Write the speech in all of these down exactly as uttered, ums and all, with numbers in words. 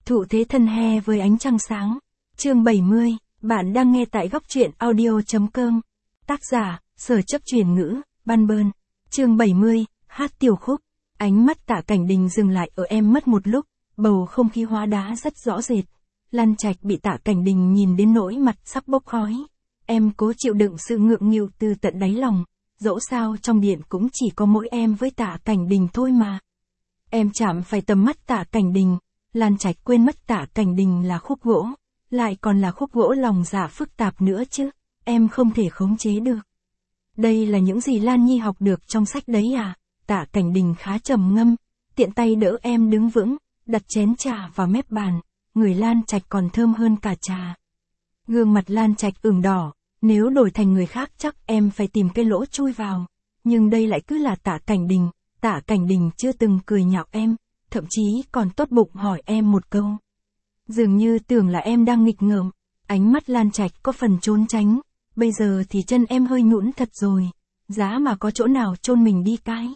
Thụ thế thân he với ánh trăng sáng. Chương bảy mươi, bạn đang nghe tại góc truyện audio.com. Tác giả, Sở Chấp Chuyển Ngữ, Ban Bơn. Chương bảy mươi, hát tiểu khúc. Ánh mắt Tạ Cảnh Đình dừng lại ở em mất một lúc, bầu không khí hóa đá rất rõ rệt. Lan Trạch bị Tạ Cảnh Đình nhìn đến nỗi mặt sắp bốc khói. Em cố chịu đựng sự ngượng nghịu từ tận đáy lòng, dẫu sao trong điện cũng chỉ có mỗi em với Tạ Cảnh Đình thôi mà. Em chạm phải tầm mắt Tạ Cảnh Đình, Lan Trạch quên mất Tạ Cảnh Đình là khúc gỗ, lại còn là khúc gỗ lòng dạ phức tạp nữa chứ, em không thể khống chế được. Đây là những gì Lan Nhi học được trong sách đấy à? Tạ Cảnh Đình khá trầm ngâm, tiện tay đỡ em đứng vững, đặt chén trà vào mép bàn, người Lan Trạch còn thơm hơn cả trà. Gương mặt Lan Trạch ửng đỏ, nếu đổi thành người khác chắc em phải tìm cái lỗ chui vào, nhưng đây lại cứ là Tạ Cảnh Đình. Tạ Cảnh Đình chưa từng cười nhạo em, thậm chí còn tốt bụng hỏi em một câu. Dường như tưởng là em đang nghịch ngợm, ánh mắt Lan Trạch có phần trốn tránh, bây giờ thì chân em hơi nhũn thật rồi, giá mà có chỗ nào chôn mình đi cái.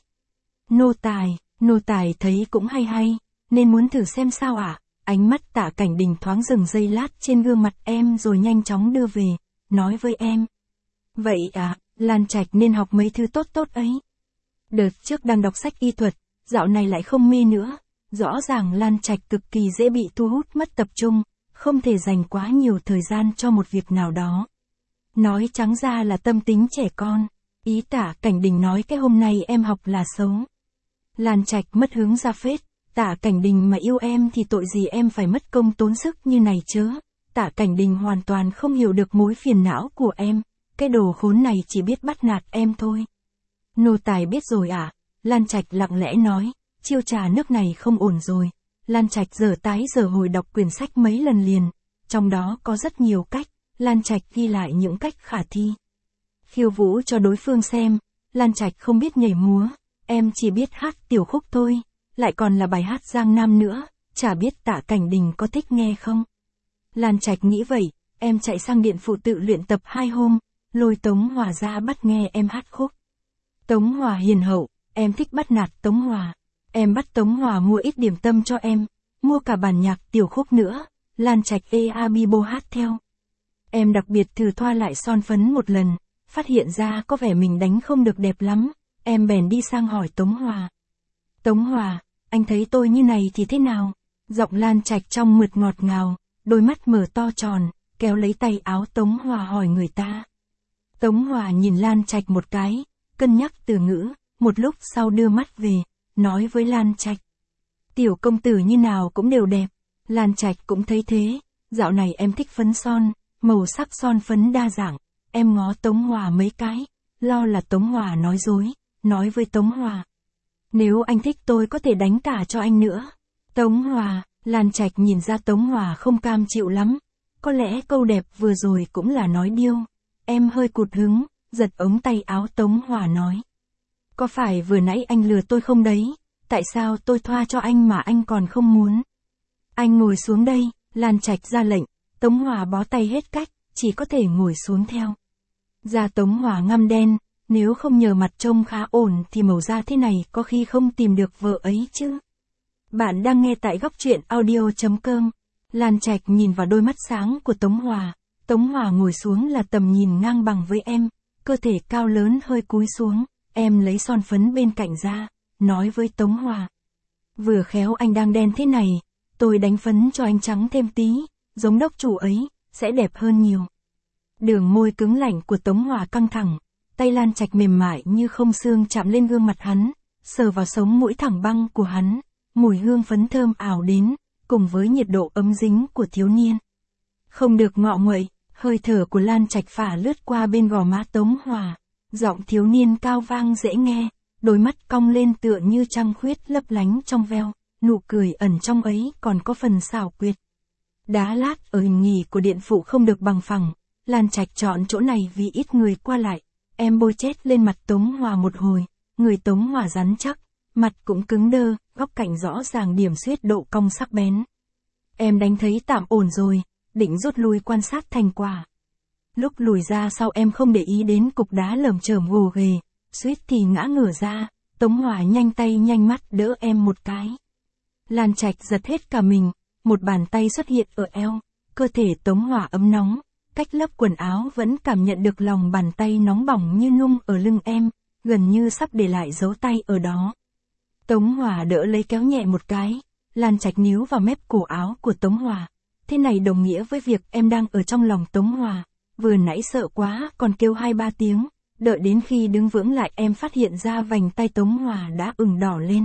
Nô tài, nô tài thấy cũng hay hay, nên muốn thử xem sao ạ. À? Ánh mắt Tạ Cảnh Đình thoáng dừng giây lát trên gương mặt em rồi nhanh chóng đưa về, nói với em. Vậy à, Lan Trạch nên học mấy thứ tốt tốt ấy. Đợt trước đang đọc sách y thuật, dạo này lại không mê nữa. Rõ ràng Lan Trạch cực kỳ dễ bị thu hút mất tập trung, không thể dành quá nhiều thời gian cho một việc nào đó. Nói trắng ra là tâm tính trẻ con. Ý Tạ Cảnh Đình nói cái hôm nay em học là xấu. Lan Trạch mất hướng ra phết. Tạ Cảnh Đình mà yêu em thì tội gì em phải mất công tốn sức như này chớ. Tạ Cảnh Đình hoàn toàn không hiểu được mối phiền não của em. Cái đồ khốn này chỉ biết bắt nạt em thôi. Nô tài biết rồi à? Lan Trạch lặng lẽ nói, chiêu trà nước này không ổn rồi. Lan Trạch giờ tái giờ hồi đọc quyển sách mấy lần liền, trong đó có rất nhiều cách, Lan Trạch ghi lại những cách khả thi. Khiêu vũ cho đối phương xem, Lan Trạch không biết nhảy múa, em chỉ biết hát tiểu khúc thôi, lại còn là bài hát Giang Nam nữa, chả biết Tạ Cảnh Đình có thích nghe không. Lan Trạch nghĩ vậy, em chạy sang điện phụ tự luyện tập hai hôm, lôi Tống Hòa ra bắt nghe em hát khúc. Tống Hòa hiền hậu, em thích bắt nạt Tống Hòa. Em bắt Tống Hòa mua ít điểm tâm cho em, mua cả bản nhạc tiểu khúc nữa, Lan Trạch ê a bi bô hát theo. Em đặc biệt thử thoa lại son phấn một lần, phát hiện ra có vẻ mình đánh không được đẹp lắm, em bèn đi sang hỏi Tống Hòa. Tống Hòa, anh thấy tôi như này thì thế nào? Giọng Lan Trạch trong mượt ngọt ngào, đôi mắt mở to tròn, kéo lấy tay áo Tống Hòa hỏi người ta. Tống Hòa nhìn Lan Trạch một cái, cân nhắc từ ngữ, một lúc sau đưa mắt về, nói với Lan Trạch. Tiểu công tử như nào cũng đều đẹp, Lan Trạch cũng thấy thế, dạo này em thích phấn son, màu sắc son phấn đa dạng, em ngó Tống Hòa mấy cái, lo là Tống Hòa nói dối, nói với Tống Hòa. Nếu anh thích tôi có thể đánh cả cho anh nữa. Tống Hòa, Lan Trạch nhìn ra Tống Hòa không cam chịu lắm, có lẽ câu đẹp vừa rồi cũng là nói điêu, em hơi cụt hứng, giật ống tay áo Tống Hòa nói. Có phải vừa nãy anh lừa tôi không đấy, tại sao tôi thoa cho anh mà anh còn không muốn? Anh ngồi xuống đây, Lan Trạch ra lệnh, Tống Hòa bó tay hết cách, chỉ có thể ngồi xuống theo. Da Tống Hòa ngăm đen, nếu không nhờ mặt trông khá ổn thì màu da thế này có khi không tìm được vợ ấy chứ. Bạn đang nghe tại góc truyện audio.com. Lan Trạch nhìn vào đôi mắt sáng của Tống Hòa, Tống Hòa ngồi xuống là tầm nhìn ngang bằng với em, cơ thể cao lớn hơi cúi xuống. Em lấy son phấn bên cạnh ra, nói với Tống Hòa. Vừa khéo anh đang đen thế này, tôi đánh phấn cho anh trắng thêm tí, giống đốc chủ ấy, sẽ đẹp hơn nhiều. Đường môi cứng lạnh của Tống Hòa căng thẳng, tay Lan Trạch mềm mại như không xương chạm lên gương mặt hắn, sờ vào sống mũi thẳng băng của hắn, mùi hương phấn thơm ảo đến, cùng với nhiệt độ ấm dính của thiếu niên. Không được ngọ nguậy, hơi thở của Lan Trạch phả lướt qua bên gò má Tống Hòa. Giọng thiếu niên cao vang dễ nghe, đôi mắt cong lên tựa như trăng khuyết lấp lánh trong veo, nụ cười ẩn trong ấy còn có phần xảo quyệt. Đá lát ở hình nghỉ của điện phụ không được bằng phẳng, Lan Trạch chọn chỗ này vì ít người qua lại. Em bôi chét lên mặt Tống Hòa một hồi, người Tống Hòa rắn chắc, mặt cũng cứng đơ, góc cạnh rõ ràng điểm xuyết độ cong sắc bén. Em đánh thấy tạm ổn rồi, định rút lui quan sát thành quả. Lúc lùi ra sau em không để ý đến cục đá lởm chởm gồ ghề, suýt thì ngã ngửa ra, Tống Hòa nhanh tay nhanh mắt đỡ em một cái. Lan Trạch giật hết cả mình, một bàn tay xuất hiện ở eo, cơ thể Tống Hòa ấm nóng, cách lớp quần áo vẫn cảm nhận được lòng bàn tay nóng bỏng như nung ở lưng em, gần như sắp để lại dấu tay ở đó. Tống Hòa đỡ lấy kéo nhẹ một cái, Lan Trạch níu vào mép cổ áo của Tống Hòa. Thế này đồng nghĩa với việc em đang ở trong lòng Tống Hòa, vừa nãy sợ quá còn kêu hai ba tiếng, đợi đến khi đứng vững lại em phát hiện ra vành tay Tống Hòa đã ửng đỏ lên.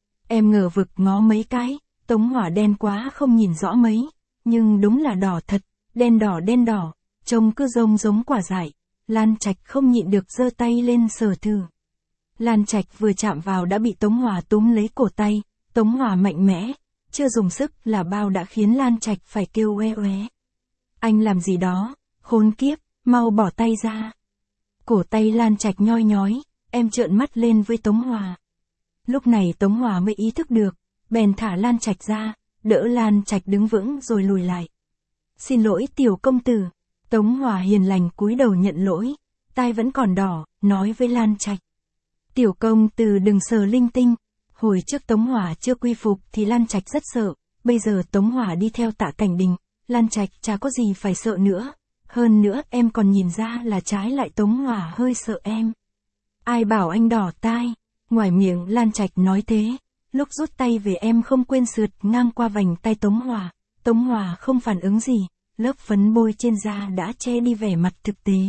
Em ngờ vực ngó mấy cái, Tống Hòa đen quá không nhìn rõ mấy, nhưng đúng là đỏ thật, đen đỏ đen đỏ, trông cứ rông giống quả dại. Lan Trạch không nhịn được giơ tay lên sờ thử. Lan Trạch vừa chạm vào đã bị Tống Hòa túm lấy cổ tay, Tống Hòa mạnh mẽ, chưa dùng sức là bao đã khiến Lan Trạch phải kêu oe oé. Anh làm gì đó, khốn kiếp, mau bỏ tay ra. Cổ tay Lan Trạch nhoi nhói, em trợn mắt lên với Tống Hòa. Lúc này Tống Hòa mới ý thức được, bèn thả Lan Trạch ra, đỡ Lan Trạch đứng vững rồi lùi lại. Xin lỗi tiểu công tử. Tống Hòa hiền lành cúi đầu nhận lỗi, tai vẫn còn đỏ, nói với Lan Trạch. Tiểu công tử đừng sờ linh tinh. Hồi trước Tống Hòa chưa quy phục thì Lan Trạch rất sợ, bây giờ Tống Hòa đi theo Tạ Cảnh Đình, Lan Trạch chả có gì phải sợ nữa. Hơn nữa em còn nhìn ra là trái lại Tống Hòa hơi sợ em. Ai bảo anh đỏ tai, ngoài miệng Lan Trạch nói thế, lúc rút tay về em không quên sượt ngang qua vành tay Tống Hòa, Tống Hòa không phản ứng gì, lớp phấn bôi trên da đã che đi vẻ mặt thực tế.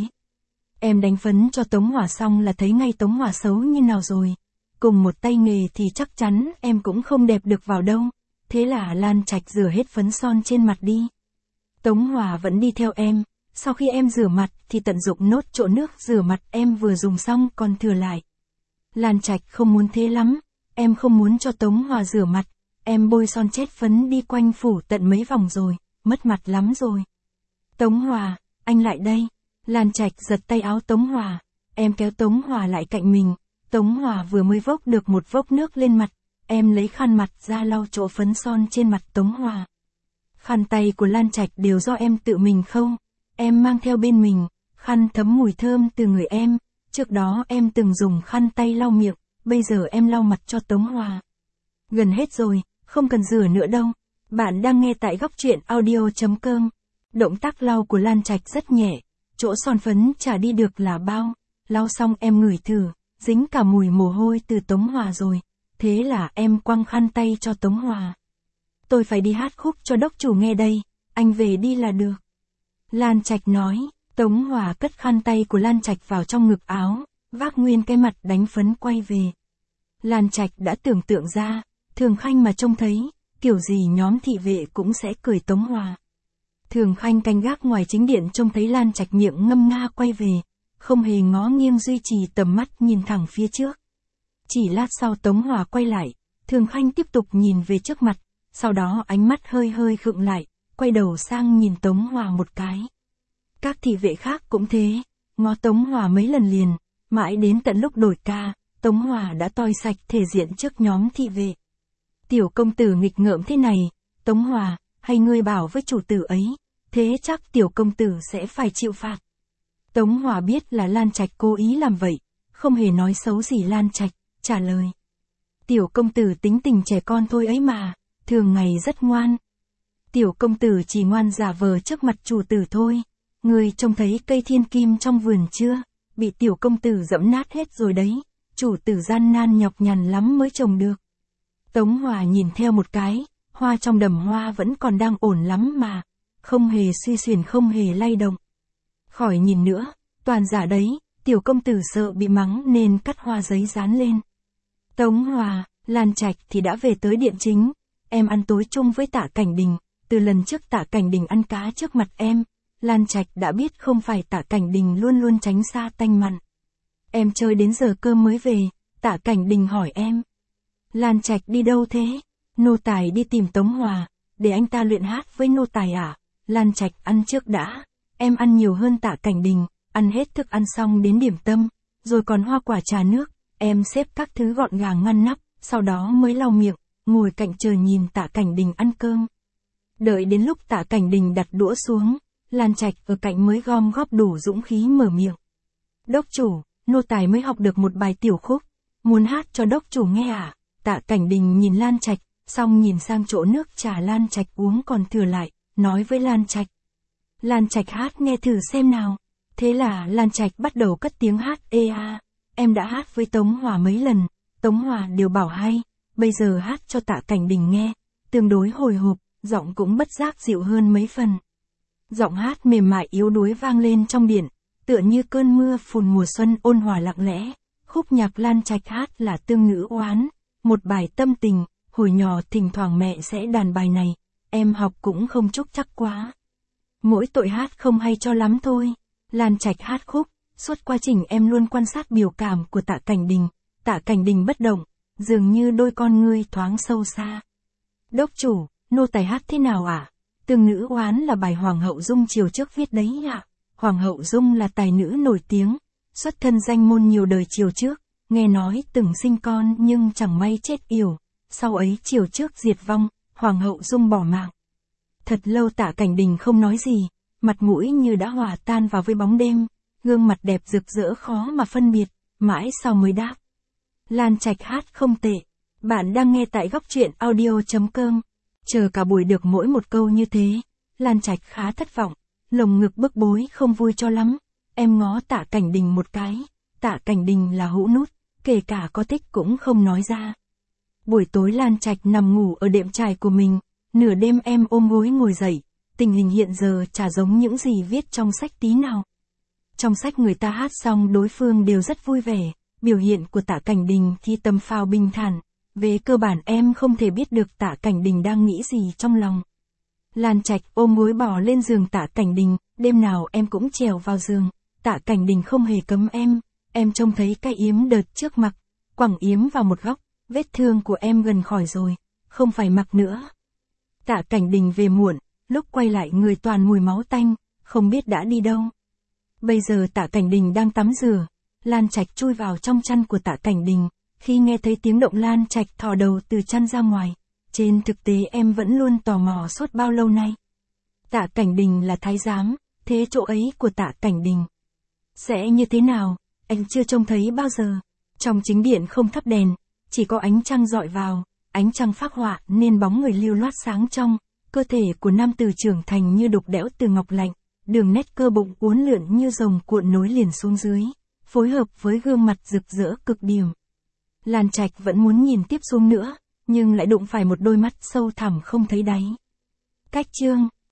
Em đánh phấn cho Tống Hòa xong là thấy ngay Tống Hòa xấu như nào rồi. Cùng một tay nghề thì chắc chắn em cũng không đẹp được vào đâu. Thế là Lan Trạch rửa hết phấn son trên mặt đi. Tống Hòa vẫn đi theo em, sau khi em rửa mặt thì tận dụng nốt chỗ nước rửa mặt em vừa dùng xong còn thừa lại. Lan Trạch không muốn thế lắm, em không muốn cho Tống Hòa rửa mặt, em bôi son chết phấn đi quanh phủ tận mấy vòng rồi, mất mặt lắm rồi. Tống Hòa, anh lại đây. Lan Trạch giật tay áo Tống Hòa, em kéo Tống Hòa lại cạnh mình. Tống Hòa vừa mới vốc được một vốc nước lên mặt, em lấy khăn mặt ra lau chỗ phấn son trên mặt Tống Hòa. Khăn tay của Lan Trạch đều do em tự mình khâu, em mang theo bên mình, khăn thấm mùi thơm từ người em, trước đó em từng dùng khăn tay lau miệng, bây giờ em lau mặt cho Tống Hòa. Gần hết rồi, không cần rửa nữa đâu. Bạn đang nghe tại góc truyện audio chấm com. Động tác lau của Lan Trạch rất nhẹ, chỗ son phấn chả đi được là bao, lau xong em ngửi thử, dính cả mùi mồ hôi từ Tống Hòa rồi, thế là em quăng khăn tay cho Tống Hòa. Tôi phải đi hát khúc cho đốc chủ nghe đây, anh về đi là được. Lan Trạch nói, Tống Hòa cất khăn tay của Lan Trạch vào trong ngực áo, vác nguyên cái mặt đánh phấn quay về. Lan Trạch đã tưởng tượng ra, Thường Khanh mà trông thấy, kiểu gì nhóm thị vệ cũng sẽ cười Tống Hòa. Thường Khanh canh gác ngoài chính điện trông thấy Lan Trạch miệng ngâm nga quay về, không hề ngó nghiêng duy trì tầm mắt nhìn thẳng phía trước. Chỉ lát sau Tống Hòa quay lại, Thường Khanh tiếp tục nhìn về trước mặt, sau đó ánh mắt hơi hơi khựng lại, quay đầu sang nhìn Tống Hòa một cái. Các thị vệ khác cũng thế, ngó Tống Hòa mấy lần liền, mãi đến tận lúc đổi ca, Tống Hòa đã toi sạch thể diện trước nhóm thị vệ. Tiểu công tử nghịch ngợm thế này, Tống Hòa, hay ngươi bảo với chủ tử ấy, thế chắc tiểu công tử sẽ phải chịu phạt. Tống Hòa biết là Lan Trạch cố ý làm vậy, không hề nói xấu gì Lan Trạch, trả lời. Tiểu công tử tính tình trẻ con thôi ấy mà, thường ngày rất ngoan. Tiểu công tử chỉ ngoan giả vờ trước mặt chủ tử thôi. Ngươi trông thấy cây thiên kim trong vườn chưa? Bị tiểu công tử dẫm nát hết rồi đấy. Chủ tử gian nan nhọc nhằn lắm mới trồng được. Tống Hòa nhìn theo một cái, hoa trong đầm hoa vẫn còn đang ổn lắm mà. Không hề suy xuyển không hề lay động. Khỏi nhìn nữa, toàn giả đấy, tiểu công tử sợ bị mắng nên cắt hoa giấy dán lên. Tống Hòa, Lan Trạch thì đã về tới điện chính. Em ăn tối chung với Tạ Cảnh Đình. Từ lần trước Tạ Cảnh Đình ăn cá trước mặt em, Lan Trạch đã biết không phải Tạ Cảnh Đình luôn luôn tránh xa tanh mặn. Em chơi đến giờ cơm mới về, Tạ Cảnh Đình hỏi em. Lan Trạch đi đâu thế? Nô tài đi tìm Tống Hòa, để anh ta luyện hát với nô tài à? Lan Trạch ăn trước đã, em ăn nhiều hơn Tạ Cảnh Đình, ăn hết thức ăn xong đến điểm tâm, rồi còn hoa quả trà nước, em xếp các thứ gọn gàng ngăn nắp, sau đó mới lau miệng, ngồi cạnh chờ nhìn Tạ Cảnh Đình ăn cơm. Đợi đến lúc Tạ Cảnh Đình đặt đũa xuống, Lan Trạch ở cạnh mới gom góp đủ dũng khí mở miệng. Đốc chủ, nô tài mới học được một bài tiểu khúc, muốn hát cho đốc chủ nghe à? Tạ Cảnh Đình nhìn Lan Trạch, xong nhìn sang chỗ nước trà Lan Trạch uống còn thừa lại, nói với Lan Trạch. Lan Trạch hát nghe thử xem nào. Thế là Lan Trạch bắt đầu cất tiếng hát. Ê a, em đã hát với Tống Hòa mấy lần, Tống Hòa đều bảo hay, bây giờ hát cho Tạ Cảnh Đình nghe, tương đối hồi hộp, giọng cũng bất giác dịu hơn mấy phần. Giọng hát mềm mại yếu đuối vang lên trong điện, tựa như cơn mưa phùn mùa xuân ôn hòa lặng lẽ. Khúc nhạc Lan Trạch hát là Tương Ngữ Oán, một bài tâm tình, hồi nhỏ thỉnh thoảng mẹ sẽ đàn bài này, em học cũng không chúc chắc quá. Mỗi tội hát không hay cho lắm thôi. Lan Trạch hát khúc, suốt quá trình em luôn quan sát biểu cảm của Tạ Cảnh Đình, Tạ Cảnh Đình bất động, dường như đôi con ngươi thoáng sâu xa. Đốc chủ, nô tài hát thế nào ạ? À? Tương Ngữ Oán là bài Hoàng hậu Dung triều trước viết đấy ạ. À? Hoàng hậu Dung là tài nữ nổi tiếng, xuất thân danh môn nhiều đời triều trước, nghe nói từng sinh con nhưng chẳng may chết yểu, sau ấy triều trước diệt vong, Hoàng hậu Dung bỏ mạng. Thật lâu Tạ Cảnh Đình không nói gì, mặt mũi như đã hòa tan vào với bóng đêm, gương mặt đẹp rực rỡ khó mà phân biệt, mãi sau mới đáp. Lan Trạch hát không tệ, bạn đang nghe tại góc truyện audio chấm com. Chờ cả buổi được mỗi một câu như thế, Lan Trạch khá thất vọng, lồng ngực bức bối không vui cho lắm. Em ngó Tạ Cảnh Đình một cái, Tạ Cảnh Đình là hũ nút, kể cả có thích cũng không nói ra. Buổi tối Lan Trạch nằm ngủ ở đệm trải của mình, nửa đêm em ôm gối ngồi dậy, tình hình hiện giờ chả giống những gì viết trong sách tí nào. Trong sách người ta hát xong đối phương đều rất vui vẻ, biểu hiện của Tạ Cảnh Đình thì tầm phào bình thản, về cơ bản em không thể biết được Tạ Cảnh Đình đang nghĩ gì trong lòng. Lan Trạch ôm gối bỏ lên giường Tạ Cảnh Đình, đêm nào em cũng trèo vào giường, Tạ Cảnh Đình không hề cấm em, em trông thấy cái yếm đợt trước mặc, quẳng yếm vào một góc, vết thương của em gần khỏi rồi, không phải mặc nữa. Tạ Cảnh Đình về muộn, lúc quay lại người toàn mùi máu tanh, không biết đã đi đâu. Bây giờ Tạ Cảnh Đình đang tắm rửa, Lan Trạch chui vào trong chăn của Tạ Cảnh Đình, khi nghe thấy tiếng động Lan Trạch thò đầu từ chăn ra ngoài. Trên thực tế em vẫn luôn tò mò suốt bao lâu nay. Tạ Cảnh Đình là thái giám, thế chỗ ấy của Tạ Cảnh Đình sẽ như thế nào, anh chưa trông thấy bao giờ. Trong chính điện không thắp đèn, chỉ có ánh trăng dọi vào, ánh trăng phác họa nên bóng người lưu loát sáng trong, cơ thể của nam tử trưởng thành như đục đẽo từ ngọc lạnh, đường nét cơ bụng uốn lượn như rồng cuộn nối liền xuống dưới, phối hợp với gương mặt rực rỡ cực điểm. Lan Trạch vẫn muốn nhìn tiếp xuống nữa, nhưng lại đụng phải một đôi mắt sâu thẳm không thấy đáy. Cách chương